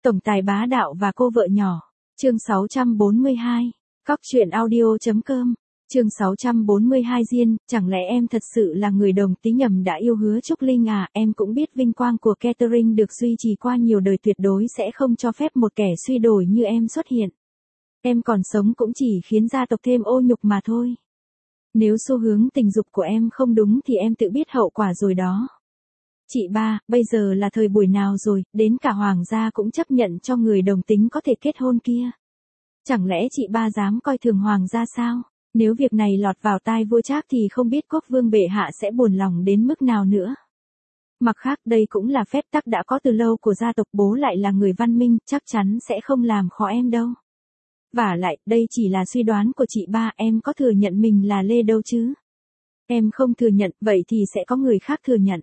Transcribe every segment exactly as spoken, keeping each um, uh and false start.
Tổng tài bá đạo và cô vợ nhỏ. Chương sáu trăm bốn mươi hai. Cóc truyện audio.com. Chương sáu trăm bốn mươi hai Diên, chẳng lẽ em thật sự là người đồng tính nhầm đã yêu Hứa Trúc Linh à? Em cũng biết vinh quang của catering được duy trì qua nhiều đời tuyệt đối sẽ không cho phép một kẻ suy đổi như em xuất hiện. Em còn sống cũng chỉ khiến gia tộc thêm ô nhục mà thôi. Nếu xu hướng tình dục của em không đúng thì em tự biết hậu quả rồi đó. Chị ba, bây giờ là thời buổi nào rồi, đến cả hoàng gia cũng chấp nhận cho người đồng tính có thể kết hôn kia. Chẳng lẽ chị ba dám coi thường hoàng gia sao? Nếu việc này lọt vào tai vua Trác thì không biết quốc vương bệ hạ sẽ buồn lòng đến mức nào nữa. Mặt khác đây cũng là phép tắc đã có từ lâu của gia tộc, bố lại là người văn minh, chắc chắn sẽ không làm khó em đâu. Vả lại, đây chỉ là suy đoán của chị ba, em có thừa nhận mình là Lê đâu chứ? Em không thừa nhận, vậy thì sẽ có người khác thừa nhận.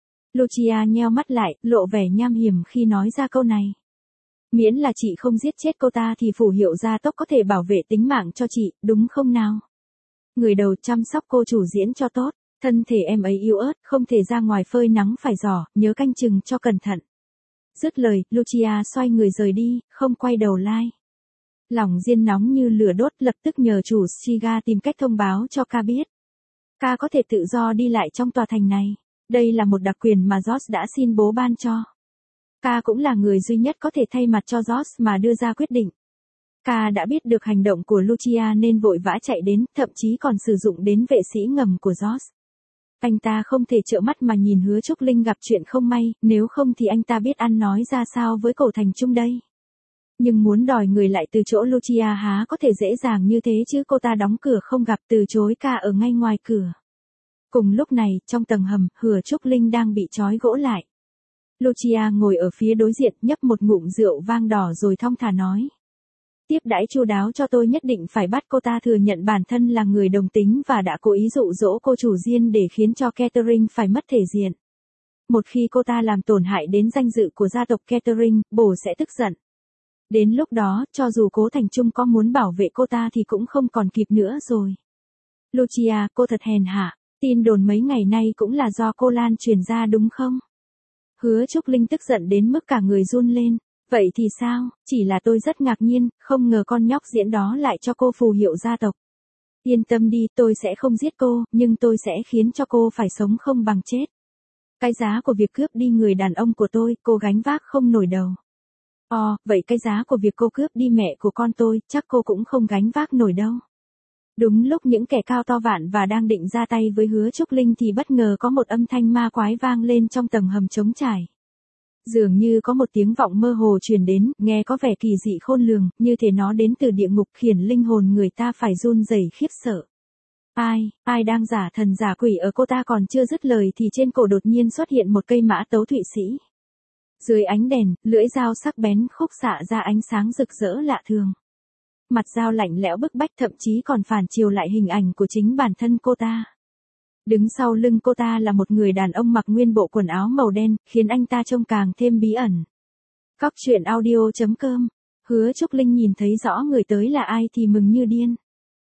Lucia nheo mắt lại, lộ vẻ nham hiểm khi nói ra câu này. Miễn là chị không giết chết cô ta thì phủ hiệu gia tốc có thể bảo vệ tính mạng cho chị, đúng không nào? Người đầu chăm sóc cô chủ diễn cho tốt, thân thể em ấy yếu ớt, không thể ra ngoài phơi nắng phải giỏ, nhớ canh chừng cho cẩn thận. Dứt lời, Lucia xoay người rời đi, không quay đầu lại. Lòng Diên nóng như lửa đốt, lập tức nhờ chủ Shiga tìm cách thông báo cho ca biết. Ca có thể tự do đi lại trong tòa thành này. Đây là một đặc quyền mà George đã xin bố ban cho. Ca cũng là người duy nhất có thể thay mặt cho George mà đưa ra quyết định. Ca đã biết được hành động của Lucia nên vội vã chạy đến, thậm chí còn sử dụng đến vệ sĩ ngầm của George. Anh ta không thể trợn mắt mà nhìn Hứa Trúc Linh gặp chuyện không may, nếu không thì anh ta biết ăn nói ra sao với cổ thành trung đây. Nhưng muốn đòi người lại từ chỗ Lucia há có thể dễ dàng như thế chứ, cô ta đóng cửa không gặp, từ chối Ca ở ngay ngoài cửa. Cùng lúc này, trong tầng hầm, Hứa Trúc Linh đang bị trói gỗ lại. Lucia ngồi ở phía đối diện, nhấp một ngụm rượu vang đỏ rồi thong thả nói. Tiếp đãi chu đáo cho tôi, nhất định phải bắt cô ta thừa nhận bản thân là người đồng tính và đã cố ý dụ dỗ cô chủ Diên để khiến cho catering phải mất thể diện. Một khi cô ta làm tổn hại đến danh dự của gia tộc catering, bổ sẽ tức giận. Đến lúc đó, cho dù Cố Thành Trung có muốn bảo vệ cô ta thì cũng không còn kịp nữa rồi. Lucia, cô thật hèn hạ. Tin đồn mấy ngày nay cũng là do cô lan truyền ra đúng không? Hứa Trúc Linh tức giận đến mức cả người run lên. Vậy thì sao? Chỉ là tôi rất ngạc nhiên, không ngờ con nhóc diễn đó lại cho cô phù hiệu gia tộc. Yên tâm đi, tôi sẽ không giết cô, nhưng tôi sẽ khiến cho cô phải sống không bằng chết. Cái giá của việc cướp đi người đàn ông của tôi, cô gánh vác không nổi đầu. Ồ, vậy cái giá của việc cô cướp đi mẹ của con tôi, chắc cô cũng không gánh vác nổi đâu. Đúng lúc những kẻ cao to vạn và đang định ra tay với Hứa Trúc Linh thì bất ngờ có một âm thanh ma quái vang lên trong tầng hầm trống trải. Dường như có một tiếng vọng mơ hồ truyền đến, nghe có vẻ kỳ dị khôn lường, như thể nó đến từ địa ngục, khiến linh hồn người ta phải run rẩy khiếp sợ. Ai, ai đang giả thần giả quỷ ở? Cô ta còn chưa dứt lời thì trên cổ đột nhiên xuất hiện một cây mã tấu Thụy Sĩ. Dưới ánh đèn, lưỡi dao sắc bén khúc xạ ra ánh sáng rực rỡ lạ thường. Mặt dao lạnh lẽo bức bách, thậm chí còn phản chiếu lại hình ảnh của chính bản thân cô ta. Đứng sau lưng cô ta là một người đàn ông mặc nguyên bộ quần áo màu đen, khiến anh ta trông càng thêm bí ẩn. Cóc truyện audio.com. Hứa Trúc Linh nhìn thấy rõ người tới là ai thì mừng như điên.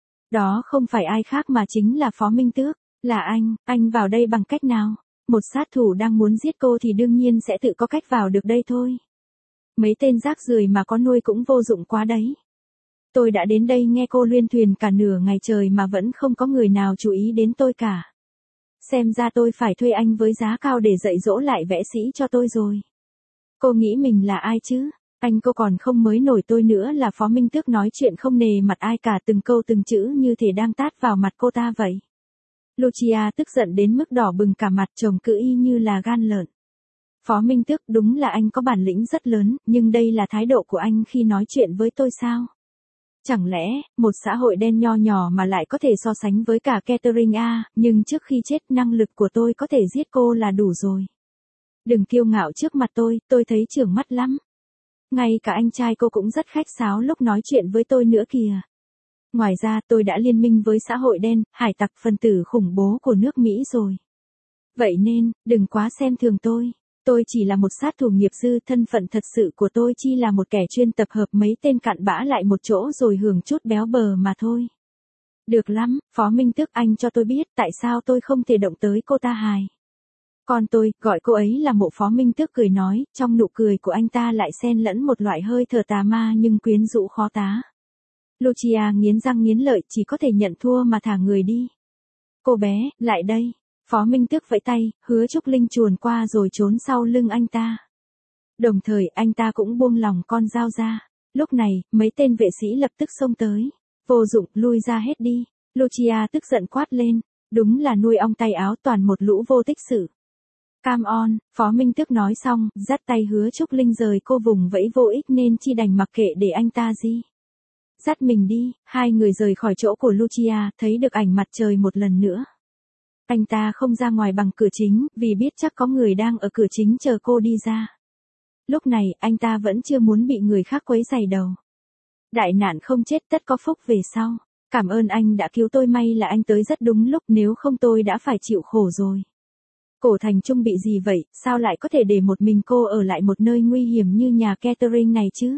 Đó không phải ai khác mà chính là Phó Minh Tước. Là anh, anh vào đây bằng cách nào? Một sát thủ đang muốn giết cô thì đương nhiên sẽ tự có cách vào được đây thôi. Mấy tên rác rưởi mà có nuôi cũng vô dụng quá đấy. Tôi đã đến đây nghe cô luyên thuyền cả nửa ngày trời mà vẫn không có người nào chú ý đến tôi cả. Xem ra tôi phải thuê anh với giá cao để dạy dỗ lại vẽ sĩ cho tôi rồi. Cô nghĩ mình là ai chứ? Anh cô còn không mới nổi tôi nữa là Phó Minh Tước nói chuyện không nề mặt ai cả, từng câu từng chữ như thể đang tát vào mặt cô ta vậy. Lucia tức giận đến mức đỏ bừng cả mặt, trông cứ y như là gan lợn. Phó Minh Tước, đúng là anh có bản lĩnh rất lớn, nhưng đây là thái độ của anh khi nói chuyện với tôi sao? Chẳng lẽ, một xã hội đen nho nhỏ mà lại có thể so sánh với cả catering à, nhưng trước khi chết năng lực của tôi có thể giết cô là đủ rồi. Đừng kiêu ngạo trước mặt tôi, tôi thấy chưởng mắt lắm. Ngay cả anh trai cô cũng rất khách sáo lúc nói chuyện với tôi nữa kìa. Ngoài ra tôi đã liên minh với xã hội đen, hải tặc phần tử khủng bố của nước Mỹ rồi. Vậy nên, đừng quá xem thường tôi. Tôi chỉ là một sát thủ nghiệp dư, thân phận thật sự của tôi chỉ là một kẻ chuyên tập hợp mấy tên cặn bã lại một chỗ rồi hưởng chút béo bờ mà thôi. Được lắm, Phó Minh Tước, anh cho tôi biết tại sao tôi không thể động tới cô ta hài. Con tôi, gọi cô ấy là Mộ Phó Minh Tước cười nói, trong nụ cười của anh ta lại xen lẫn một loại hơi thở tà ma nhưng quyến rũ khó tá. Lucia nghiến răng nghiến lợi, chỉ có thể nhận thua mà thả người đi. Cô bé, lại đây. Phó Minh Tước vẫy tay, Hứa Trúc Linh chuồn qua rồi trốn sau lưng anh ta. Đồng thời anh ta cũng buông lỏng con dao ra. Lúc này, mấy tên vệ sĩ lập tức xông tới. Vô dụng, lui ra hết đi. Lucia tức giận quát lên. Đúng là nuôi ong tay áo, toàn một lũ vô tích sự. Come on, Phó Minh Tước nói xong, dắt tay Hứa Trúc Linh rời cô vùng vẫy vô ích nên chi đành mặc kệ để anh ta gì. Dắt mình đi, hai người rời khỏi chỗ của Lucia, thấy được ảnh mặt trời một lần nữa. Anh ta không ra ngoài bằng cửa chính, vì biết chắc có người đang ở cửa chính chờ cô đi ra. Lúc này, anh ta vẫn chưa muốn bị người khác quấy rầy đầu. Đại nạn không chết tất có phúc về sau. Cảm ơn anh đã cứu tôi, may là anh tới rất đúng lúc, nếu không tôi đã phải chịu khổ rồi. Cổ Thành Trung bị gì vậy, sao lại có thể để một mình cô ở lại một nơi nguy hiểm như nhà catering này chứ?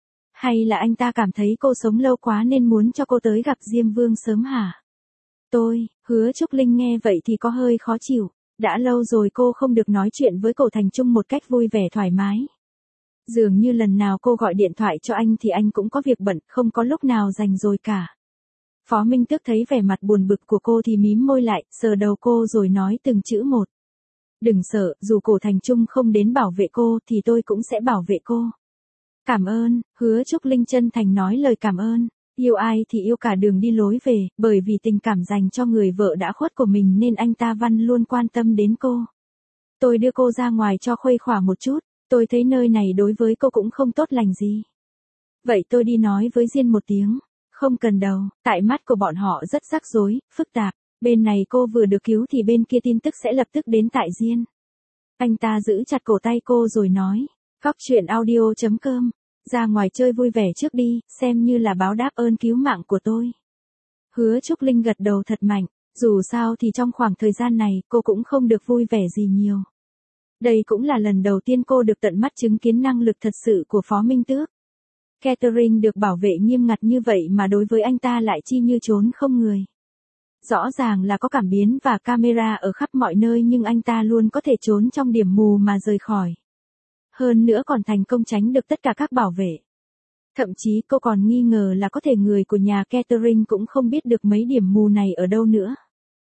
Hay là anh ta cảm thấy cô sống lâu quá nên muốn cho cô tới gặp Diêm Vương sớm hả? Tôi, Hứa Trúc Linh nghe vậy thì có hơi khó chịu. Đã lâu rồi cô không được nói chuyện với Cổ Thành Trung một cách vui vẻ thoải mái. Dường như lần nào cô gọi điện thoại cho anh thì anh cũng có việc bận, không có lúc nào rảnh rồi cả. Phó Minh Tước thấy vẻ mặt buồn bực của cô thì mím môi lại, sờ đầu cô rồi nói từng chữ một. Đừng sợ, dù Cổ Thành Trung không đến bảo vệ cô thì tôi cũng sẽ bảo vệ cô. Cảm ơn, Hứa Trúc Linh chân thành nói lời cảm ơn. Yêu ai thì yêu cả đường đi lối về, bởi vì tình cảm dành cho người vợ đã khuất của mình nên anh ta Văn luôn quan tâm đến cô. Tôi đưa cô ra ngoài cho khuây khỏa một chút, tôi thấy nơi này đối với cô cũng không tốt lành gì. Vậy tôi đi nói với Diên một tiếng. Không cần đâu, tại mắt của bọn họ rất rắc rối, phức tạp. Bên này cô vừa được cứu thì bên kia tin tức sẽ lập tức đến tại Diên. Anh ta giữ chặt cổ tay cô rồi nói. Góc truyện audio chấm com. Ra ngoài chơi vui vẻ trước đi, xem như là báo đáp ơn cứu mạng của tôi. Hứa Trúc Linh gật đầu thật mạnh. Dù sao thì trong khoảng thời gian này cô cũng không được vui vẻ gì nhiều. Đây cũng là lần đầu tiên cô được tận mắt chứng kiến năng lực thật sự của Phó Minh Tước. Catering được bảo vệ nghiêm ngặt như vậy mà đối với anh ta lại chi như trốn không người. Rõ ràng là có cảm biến và camera ở khắp mọi nơi nhưng anh ta luôn có thể trốn trong điểm mù mà rời khỏi. Hơn nữa còn thành công tránh được tất cả các bảo vệ. Thậm chí cô còn nghi ngờ là có thể người của nhà catering cũng không biết được mấy điểm mù này ở đâu nữa.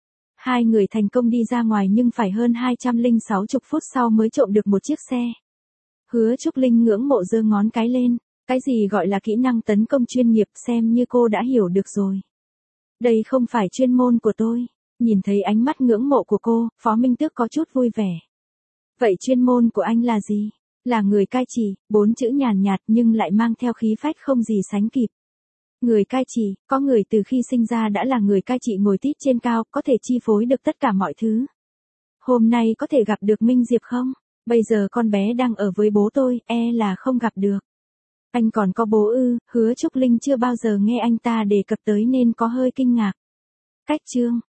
Hai người thành công đi ra ngoài nhưng phải hơn hai trăm lẻ sáu phút sau mới trộm được một chiếc xe. Hứa Trúc Linh ngưỡng mộ giơ ngón cái lên. Cái gì gọi là kỹ năng tấn công chuyên nghiệp xem như cô đã hiểu được rồi. Đây không phải chuyên môn của tôi. Nhìn thấy ánh mắt ngưỡng mộ của cô, Phó Minh Tước có chút vui vẻ. Vậy chuyên môn của anh là gì? Là người cai trị, bốn chữ nhàn nhạt nhưng lại mang theo khí phách không gì sánh kịp. Người cai trị, có người từ khi sinh ra đã là người cai trị ngồi tít trên cao, có thể chi phối được tất cả mọi thứ. Hôm nay có thể gặp được Minh Diệp không? Bây giờ con bé đang ở với bố tôi, e là không gặp được. Anh còn có bố ư? Hứa Trúc Linh chưa bao giờ nghe anh ta đề cập tới nên có hơi kinh ngạc. Cách chương